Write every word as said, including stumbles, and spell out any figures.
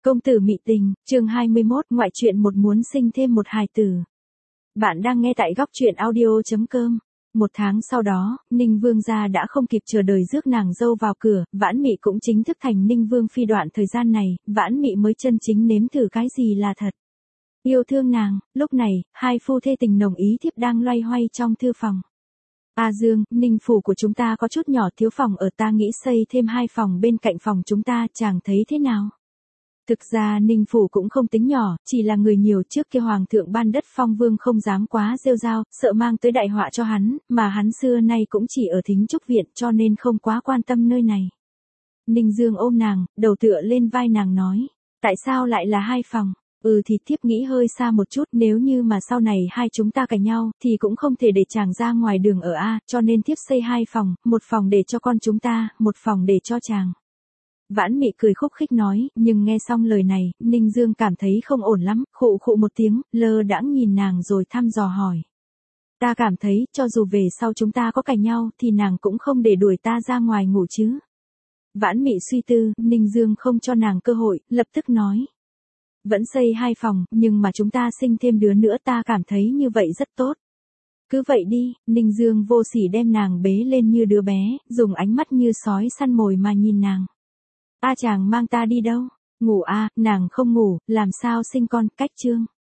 Công tử mị tình, chương hai mươi mốt, ngoại truyện một muốn sinh thêm một hài tử. Bạn đang nghe tại góc truyện audio chấm com. Một tháng sau đó, Ninh Vương gia đã không kịp chờ đợi rước nàng dâu vào cửa, Vãn Mị cũng chính thức thành Ninh Vương phi. Đoạn thời gian này, Vãn Mị mới chân chính nếm thử cái gì là thật yêu thương nàng. Lúc này, hai phu thê tình nồng ý thiếp đang loay hoay trong thư phòng. A Dương, Ninh phủ của chúng ta có chút nhỏ, thiếu phòng ở, ta nghĩ xây thêm hai phòng bên cạnh phòng chúng ta, chàng thấy thế nào? Thực ra Ninh phủ cũng không tính nhỏ, chỉ là người nhiều. Trước kia hoàng thượng ban đất phong vương không dám quá rêu rao, sợ mang tới đại họa cho hắn, mà hắn xưa nay cũng chỉ ở Thính Trúc viện, cho nên không quá quan tâm nơi này. Ninh Dương ôm nàng, đầu tựa lên vai nàng nói, tại sao lại là hai phòng? Ừ thì thiếp nghĩ hơi xa một chút, nếu như mà sau này hai chúng ta cãi nhau, thì cũng không thể để chàng ra ngoài đường ở a, cho nên thiếp xây hai phòng, một phòng để cho con chúng ta, một phòng để cho chàng. Vãn Mị cười khúc khích nói, nhưng nghe xong lời này, Ninh Dương cảm thấy không ổn lắm, khụ khụ một tiếng, lơ đãng nhìn nàng rồi thăm dò hỏi. Ta cảm thấy, cho dù về sau chúng ta có cãi nhau, thì nàng cũng không để đuổi ta ra ngoài ngủ chứ. Vãn Mị suy tư, Ninh Dương không cho nàng cơ hội, lập tức nói. Vẫn xây hai phòng, nhưng mà chúng ta sinh thêm đứa nữa, ta cảm thấy như vậy rất tốt. Cứ vậy đi. Ninh Dương vô sỉ đem nàng bế lên như đứa bé, dùng ánh mắt như sói săn mồi mà nhìn nàng. A chàng mang ta đi đâu? Ngủ a, nàng không ngủ, làm sao sinh con, cách chương.